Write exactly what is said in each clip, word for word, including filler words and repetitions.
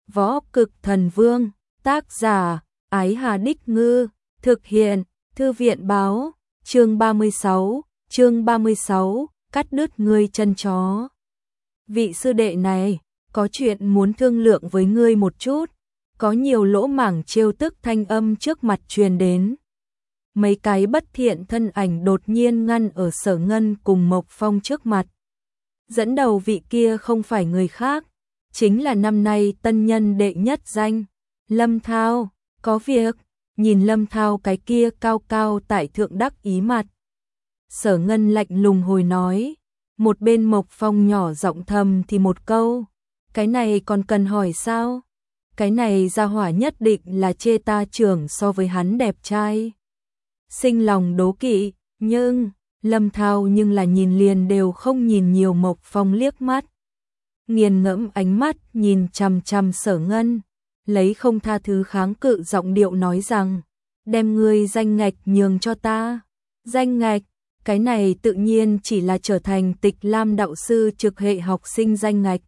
Võ Cực Thần Vương, tác giả, Ái Hà Đích Ngư, thực hiện, Thư viện báo, chương ba mươi sáu, chương ba mươi sáu, cắt đứt ngươi chân chó. Vị sư đệ này, có chuyện muốn thương lượng với ngươi một chút, có nhiều lỗ mảng trêu tức thanh âm trước mặt truyền đến. Mấy cái bất thiện thân ảnh đột nhiên ngăn ở Sở Ngân cùng Mộc Phong trước mặt. Dẫn đầu vị kia không phải người khác, chính là năm nay tân nhân đệ nhất danh, Lâm Thao. Có việc, nhìn Lâm Thao cái kia cao cao tại thượng đắc ý mặt. Sở Ngân lạnh lùng hồi nói, một bên Mộc Phong nhỏ giọng thầm thì một câu, cái này còn cần hỏi sao? Cái này ra hỏa nhất định là chê ta trưởng so với hắn đẹp trai. Sinh lòng đố kỵ, nhưng, Lâm Thao nhưng là nhìn liền đều không nhìn nhiều Mộc Phong liếc mắt. Nghiền ngẫm ánh mắt nhìn chằm chằm Sở Ngân, lấy không tha thứ kháng cự giọng điệu nói rằng, đem ngươi danh ngạch nhường cho ta. Danh ngạch, cái này tự nhiên chỉ là trở thành Tịch Lam đạo sư trực hệ học sinh danh ngạch.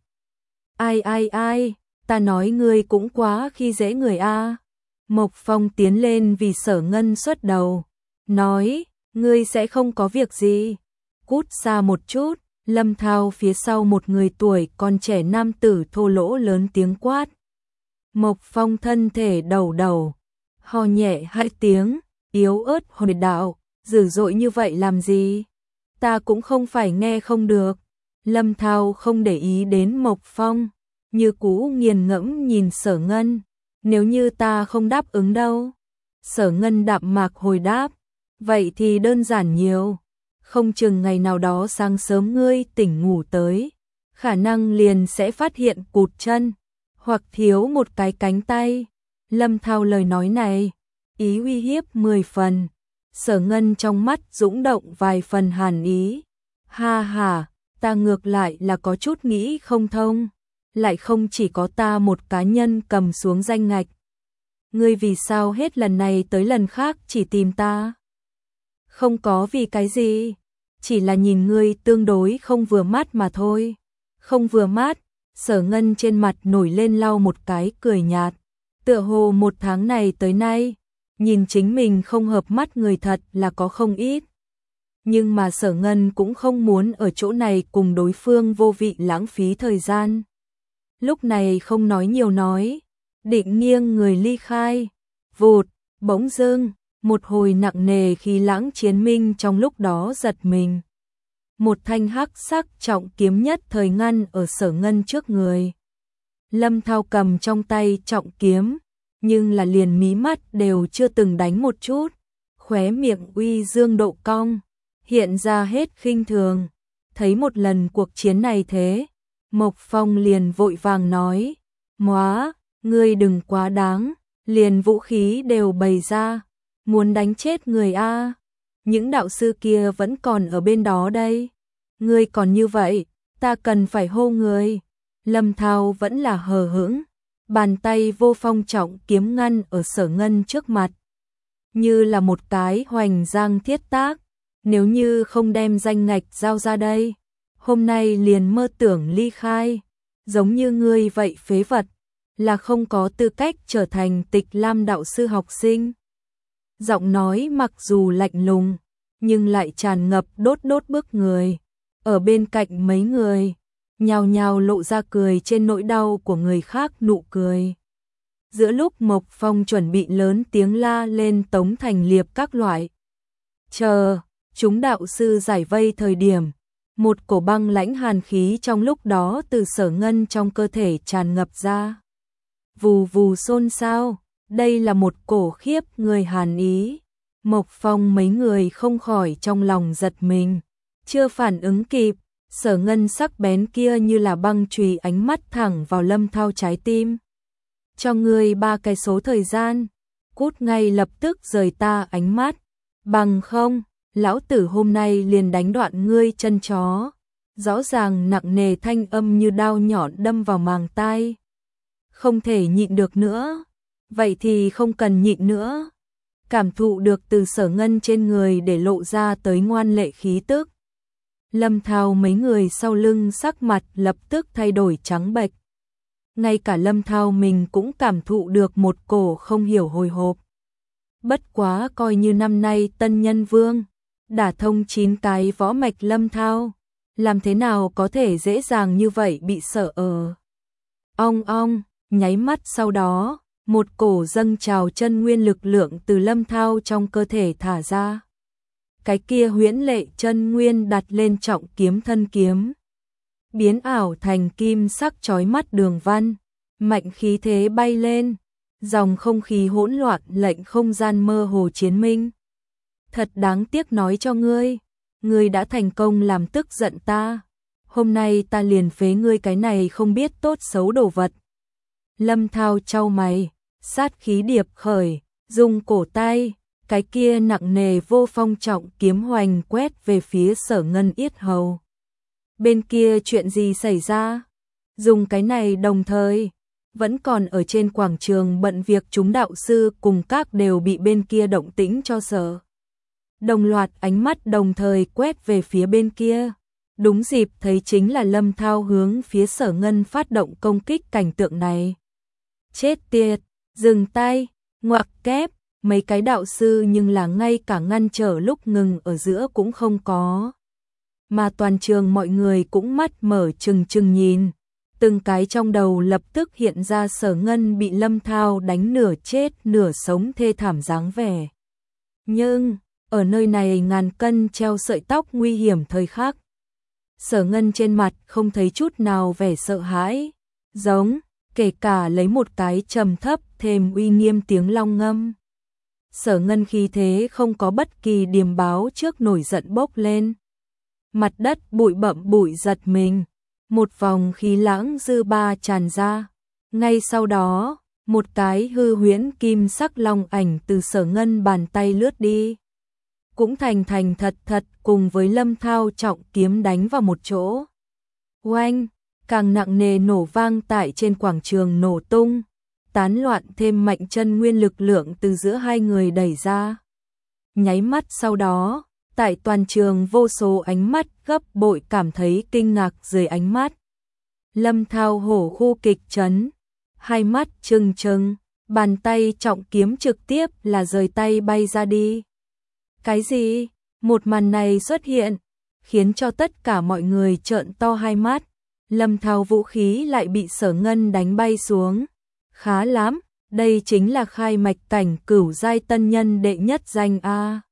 Ai ai ai, ta nói ngươi cũng quá khi dễ người a. Mộc Phong tiến lên vì Sở Ngân xuất đầu, nói, ngươi sẽ không có việc gì. Cút xa một chút. Lâm Thao phía sau một người tuổi còn trẻ nam tử thô lỗ lớn tiếng quát. Mộc Phong thân thể đầu đầu, ho nhẹ hai tiếng, yếu ớt hồi đạo, dữ dội như vậy làm gì? Ta cũng không phải nghe không được. Lâm Thao không để ý đến Mộc Phong, như cũ nghiền ngẫm nhìn Sở Ngân. Nếu như ta không đáp ứng đâu? Sở Ngân đạm mạc hồi đáp, vậy thì đơn giản nhiều. Không chừng ngày nào đó sáng sớm ngươi tỉnh ngủ tới, khả năng liền sẽ phát hiện cụt chân, hoặc thiếu một cái cánh tay. Lâm Thao lời nói này, ý uy hiếp mười phần. Sở Ngân trong mắt dũng động vài phần hàn ý. Ha ha, ta ngược lại là có chút nghĩ không thông, lại không chỉ có ta một cá nhân cầm xuống danh ngạch. Ngươi vì sao hết lần này tới lần khác chỉ tìm ta? Không có vì cái gì, chỉ là nhìn ngươi tương đối không vừa mắt mà thôi. Không vừa mắt, Sở Ngân trên mặt nổi lên lau một cái cười nhạt. Tựa hồ một tháng này tới nay, nhìn chính mình không hợp mắt người thật là có không ít. Nhưng mà Sở Ngân cũng không muốn ở chỗ này cùng đối phương vô vị lãng phí thời gian. Lúc này không nói nhiều nói, định nghiêng người ly khai. Vụt, bỗng dưng, một hồi nặng nề khí lãng chiến minh trong lúc đó giật mình. Một thanh hắc sắc trọng kiếm nhất thời ngăn ở Sở Ngân trước người. Lâm Thao cầm trong tay trọng kiếm, nhưng là liền mí mắt đều chưa từng đánh một chút, khóe miệng uy dương độ cong, hiện ra hết khinh thường. Thấy một lần cuộc chiến này thế, Mộc Phong liền vội vàng nói, móa, ngươi đừng quá đáng, liền vũ khí đều bày ra, muốn đánh chết người a. Những đạo sư kia vẫn còn ở bên đó đây. Ngươi còn như vậy, ta cần phải hô người. Lâm Thao vẫn là hờ hững, bàn tay vô phong trọng kiếm ngăn ở Sở Ngân trước mặt, như là một cái hoành giang thiết tác. Nếu như không đem danh ngạch giao ra đây, hôm nay liền mơ tưởng ly khai. Giống như ngươi vậy phế vật, là không có tư cách trở thành Tịch Lam đạo sư học sinh. Giọng nói mặc dù lạnh lùng, nhưng lại tràn ngập đốt đốt bức người. Ở bên cạnh mấy người, nhào nhào lộ ra cười trên nỗi đau của người khác nụ cười. Giữa lúc Mộc Phong chuẩn bị lớn tiếng la lên Tống Thành Liệp các loại, chờ, chúng đạo sư giải vây thời điểm, một cổ băng lãnh hàn khí trong lúc đó từ Sở Ngân trong cơ thể tràn ngập ra. Vù vù xôn xao, đây là một cổ khiếp người hàn ý. Mộc Phong mấy người không khỏi trong lòng giật mình, chưa phản ứng kịp, Sở Ngân sắc bén kia như là băng chùy ánh mắt thẳng vào Lâm Thao trái tim. Cho ngươi ba cái số thời gian, cút ngay lập tức rời ta ánh mắt, bằng không, lão tử hôm nay liền đánh đoạn ngươi chân chó. Rõ ràng nặng nề thanh âm như đao nhọn đâm vào màng tai. Không thể nhịn được nữa, vậy thì không cần nhịn nữa. Cảm thụ được từ Sở Ngân trên người để lộ ra tới ngoan lệ khí tức, Lâm Thao mấy người sau lưng sắc mặt lập tức thay đổi trắng bệch. ngay cả Lâm Thao mình cũng cảm thụ được một cổ không hiểu hồi hộp. Bất quá coi như năm nay tân nhân vương, đả thông chín cái võ mạch Lâm Thao, làm thế nào có thể dễ dàng như vậy bị sợ ở. Ong ong, nháy mắt sau đó, một cổ dâng trào chân nguyên lực lượng từ Lâm Thao trong cơ thể thả ra. Cái kia huyễn lệ chân nguyên đặt lên trọng kiếm thân kiếm, biến ảo thành kim sắc chói mắt đường văn, mạnh khí thế bay lên, dòng không khí hỗn loạn lệnh không gian mơ hồ chiến minh. Thật đáng tiếc nói cho ngươi, ngươi đã thành công làm tức giận ta, hôm nay ta liền phế ngươi cái này không biết tốt xấu đồ vật. Lâm Thao chau mày, sát khí điệp khởi, dùng cổ tay, cái kia nặng nề vô phong trọng kiếm hoành quét về phía Sở Ngân yết hầu. Bên kia chuyện gì xảy ra? Dùng cái này đồng thời, vẫn còn ở trên quảng trường bận việc chúng đạo sư cùng các đều bị bên kia động tĩnh cho sợ. Đồng loạt ánh mắt đồng thời quét về phía bên kia. Đúng dịp thấy chính là Lâm Thao hướng phía Sở Ngân phát động công kích cảnh tượng này. Chết tiệt, dừng tay, ngoặc kép, mấy cái đạo sư nhưng là ngay cả ngăn trở lúc ngừng ở giữa cũng không có. Mà toàn trường mọi người cũng mắt mở trừng trừng nhìn, từng cái trong đầu lập tức hiện ra Sở Ngân bị Lâm Thao đánh nửa chết nửa sống thê thảm dáng vẻ. Nhưng, ở nơi này ngàn cân treo sợi tóc nguy hiểm thời khắc, Sở Ngân trên mặt không thấy chút nào vẻ sợ hãi, giống, kể cả lấy một cái trầm thấp thêm uy nghiêm tiếng long ngâm. Sở Ngân khí thế không có bất kỳ điềm báo trước nổi giận bốc lên. Mặt đất bụi bặm bụi giật mình, một vòng khí lãng dư ba tràn ra. Ngay sau đó, một cái hư huyễn kim sắc long ảnh từ Sở Ngân bàn tay lướt đi. Cũng thành thành thật thật cùng với Lâm Thao trọng kiếm đánh vào một chỗ. Oanh, càng nặng nề nổ vang tại trên quảng trường nổ tung, tán loạn thêm mạnh chân nguyên lực lượng từ giữa hai người đẩy ra. Nháy mắt sau đó, tại toàn trường vô số ánh mắt gấp bội cảm thấy kinh ngạc dưới ánh mắt. Lâm Thao hổ khu kịch chấn, hai mắt trừng trừng, bàn tay trọng kiếm trực tiếp là rời tay bay ra đi. Cái gì? Một màn này xuất hiện, khiến cho tất cả mọi người trợn to hai mắt. Lâm Thao vũ khí lại bị Sở Ngân đánh bay xuống. Khá lắm, đây chính là khai mạch cảnh cửu giai tân nhân đệ nhất danh a.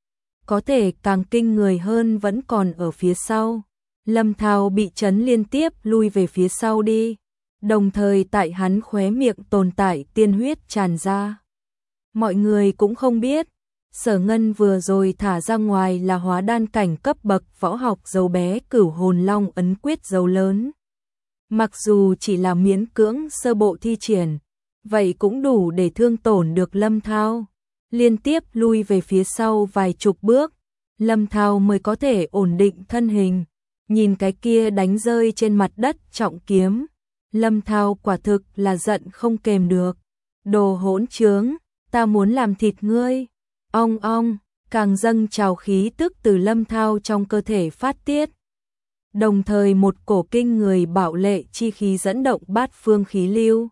Có thể càng kinh người hơn vẫn còn ở phía sau. Lâm Thao bị chấn liên tiếp lui về phía sau đi, đồng thời tại hắn khóe miệng tồn tại tiên huyết tràn ra. Mọi người cũng không biết, Sở Ngân vừa rồi thả ra ngoài là hóa đan cảnh cấp bậc võ học dấu bé cửu hồn long ấn quyết dấu lớn. Mặc dù chỉ là miễn cưỡng sơ bộ thi triển, vậy cũng đủ để thương tổn được Lâm Thao. Liên tiếp lui về phía sau vài chục bước, Lâm Thao mới có thể ổn định thân hình. Nhìn cái kia đánh rơi trên mặt đất trọng kiếm, Lâm Thao quả thực là giận không kềm được. Đồ hỗn trướng, ta muốn làm thịt ngươi. Ong ong, càng dâng trào khí tức từ Lâm Thao trong cơ thể phát tiết. Đồng thời một cổ kinh người bạo lệ chi khí dẫn động bát phương khí lưu.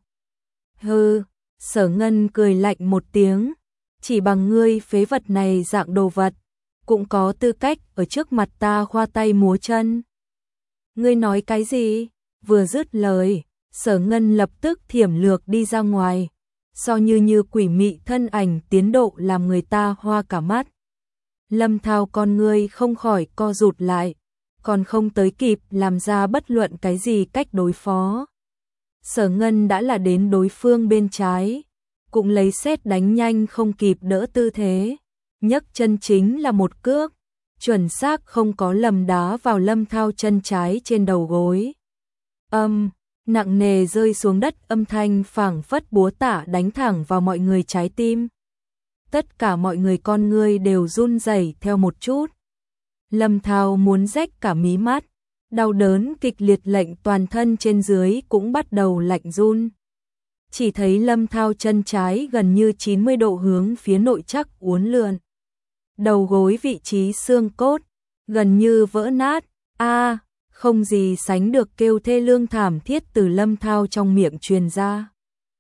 Hừ, Sở Ngân cười lạnh một tiếng, chỉ bằng ngươi phế vật này dạng đồ vật, cũng có tư cách ở trước mặt ta khoa tay múa chân. Ngươi nói cái gì? Vừa dứt lời, Sở Ngân lập tức thiểm lược đi ra ngoài, so như như quỷ mị thân ảnh tiến độ làm người ta hoa cả mắt. Lâm Thao con ngươi không khỏi co rụt lại, còn không tới kịp làm ra bất luận cái gì cách đối phó. Sở Ngân đã là đến đối phương bên trái, cũng lấy sét đánh nhanh không kịp đỡ tư thế, nhấc chân chính là một cước, chuẩn xác không có lầm đá vào Lâm Thao chân trái trên đầu gối. Âm, nặng nề rơi xuống đất, âm thanh phảng phất búa tạ đánh thẳng vào mọi người trái tim. Tất cả mọi người con ngươi đều run rẩy theo một chút. Lâm Thao muốn rách cả mí mắt, đau đớn kịch liệt lệnh toàn thân trên dưới cũng bắt đầu lạnh run. Chỉ thấy Lâm Thao chân trái gần như chín mươi độ hướng phía nội chắc uốn lượn. Đầu gối vị trí xương cốt gần như vỡ nát. A, không gì sánh được kêu thê lương thảm thiết từ Lâm Thao trong miệng truyền ra.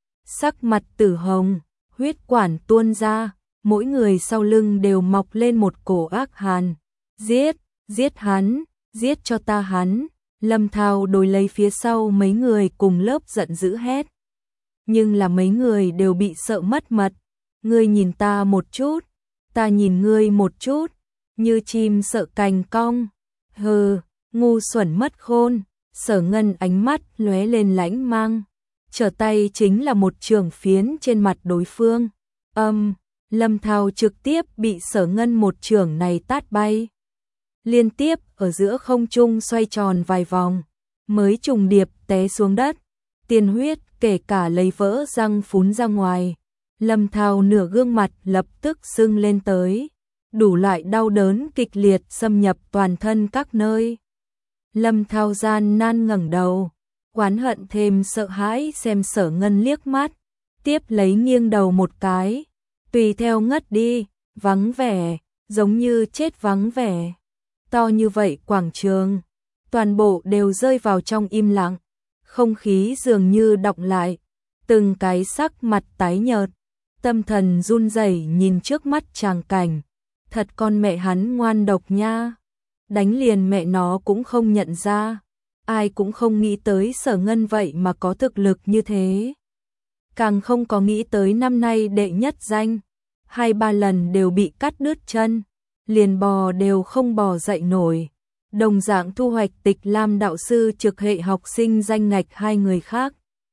Sắc mặt Tử hồng, huyết quản tuôn ra, mỗi người sau lưng đều mọc lên một cổ ác hàn. Giết, giết hắn, giết cho ta hắn. Lâm Thao đối lấy phía sau mấy người cùng lớp giận dữ hét. Nhưng là mấy người đều bị sợ mất mật. Ngươi nhìn ta một chút, ta nhìn ngươi một chút, như chim sợ cành cong. Hừ, ngu xuẩn mất khôn. Sở Ngân ánh mắt lóe lên lãnh mang, trở tay chính là một trường phiến trên mặt đối phương. Âm, Lâm Thao trực tiếp bị Sở Ngân một trường này tát bay. Liên tiếp ở giữa không trung xoay tròn vài vòng, mới trùng điệp té xuống đất. Tiên huyết kể cả lấy vỡ răng phún ra ngoài. Lâm Thao nửa gương mặt lập tức sưng lên tới, đủ loại đau đớn kịch liệt xâm nhập toàn thân các nơi. Lâm Thao gian nan ngẩng đầu, oán hận thêm sợ hãi xem Sở Ngân liếc mắt, tiếp lấy nghiêng đầu một cái, tùy theo ngất đi, vắng vẻ, giống như chết vắng vẻ. To như vậy quảng trường, toàn bộ đều rơi vào trong im lặng, không khí dường như đọng lại, từng cái sắc mặt tái nhợt, tâm thần run rẩy nhìn trước mắt tràng cảnh, thật con mẹ hắn ngoan độc nha, đánh liền mẹ nó cũng không nhận ra, ai cũng không nghĩ tới Sở Ngân vậy mà có thực lực như thế. Càng không có nghĩ tới năm nay đệ nhất danh, hai ba lần đều bị cắt đứt chân, liền bò đều không bò dậy nổi. Đồng dạng thu hoạch Tịch Lam đạo sư trực hệ học sinh danh ngạch hai người khác.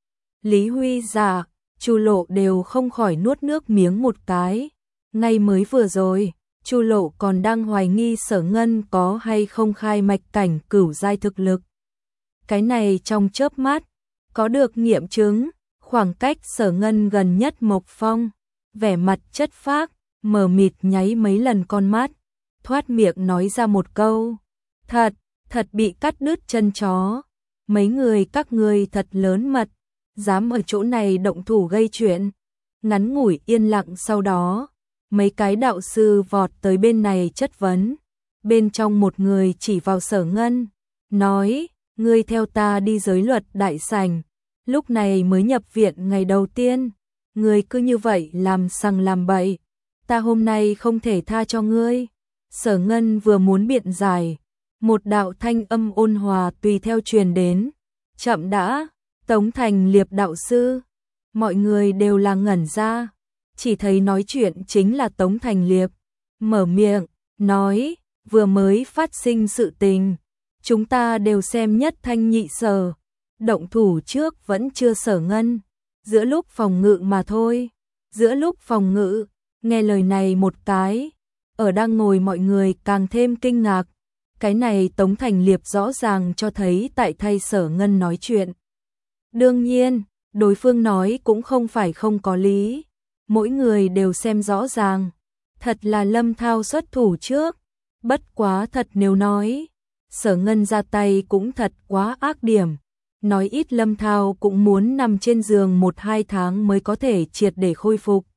Lý Huy Giả, Chu Lộ đều không khỏi nuốt nước miếng một cái. Ngay mới vừa rồi, Chu Lộ còn đang hoài nghi Sở Ngân có hay không khai mạch cảnh cửu giai thực lực. Cái này trong chớp mắt, có được nghiệm chứng, khoảng cách Sở Ngân gần nhất Mộc Phong, vẻ mặt chất phác, mờ mịt nháy mấy lần con mắt, thoát miệng nói ra một câu. Thật, thật bị cắt đứt chân chó. Mấy người các ngươi thật lớn mật, dám ở chỗ này động thủ gây chuyện. Ngắn ngủi yên lặng sau đó, mấy cái đạo sư vọt tới bên này chất vấn. Bên trong một người chỉ vào Sở Ngân, nói, ngươi theo ta đi giới luật đại sảnh, lúc này mới nhập viện ngày đầu tiên, ngươi cứ như vậy làm sằng làm bậy, ta hôm nay không thể tha cho ngươi. Sở Ngân vừa muốn biện giải, một đạo thanh âm ôn hòa tùy theo truyền đến. Chậm đã, Tống Thành Liệp đạo sư. Mọi người đều là ngẩn ra, chỉ thấy nói chuyện chính là Tống Thành Liệp. Mở miệng, nói, vừa mới phát sinh sự tình, chúng ta đều xem nhất thanh nhị sở. Động thủ trước vẫn chưa Sở Ngân, giữa lúc phòng ngự mà thôi. Giữa lúc phòng ngự, nghe lời này một cái, ở đang ngồi mọi người càng thêm kinh ngạc. Cái này Tống Thành Liệp rõ ràng cho thấy tại thay Sở Ngân nói chuyện. Đương nhiên, đối phương nói cũng không phải không có lý. Mỗi người đều xem rõ ràng. Thật là Lâm Thao xuất thủ trước. Bất quá thật nếu nói, Sở Ngân ra tay cũng thật quá ác điểm. Nói ít Lâm Thao cũng muốn nằm trên giường một hai tháng mới có thể triệt để khôi phục.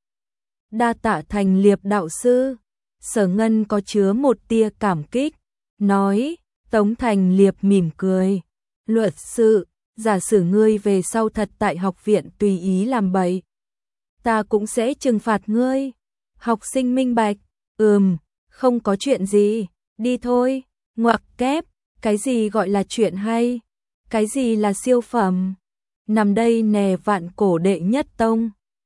Đa tạ Thành Liệp đạo sư. Sở Ngân có chứa một tia cảm kích, nói. Tống Thành Liệp mỉm cười, luật sư, giả sử ngươi về sau thật tại học viện tùy ý làm bậy, ta cũng sẽ trừng phạt ngươi. Học sinh minh bạch, ừm, không có chuyện gì, đi thôi. Ngoặc kép, cái gì gọi là chuyện hay, cái gì là siêu phẩm, nằm đây nè vạn cổ đệ nhất tông.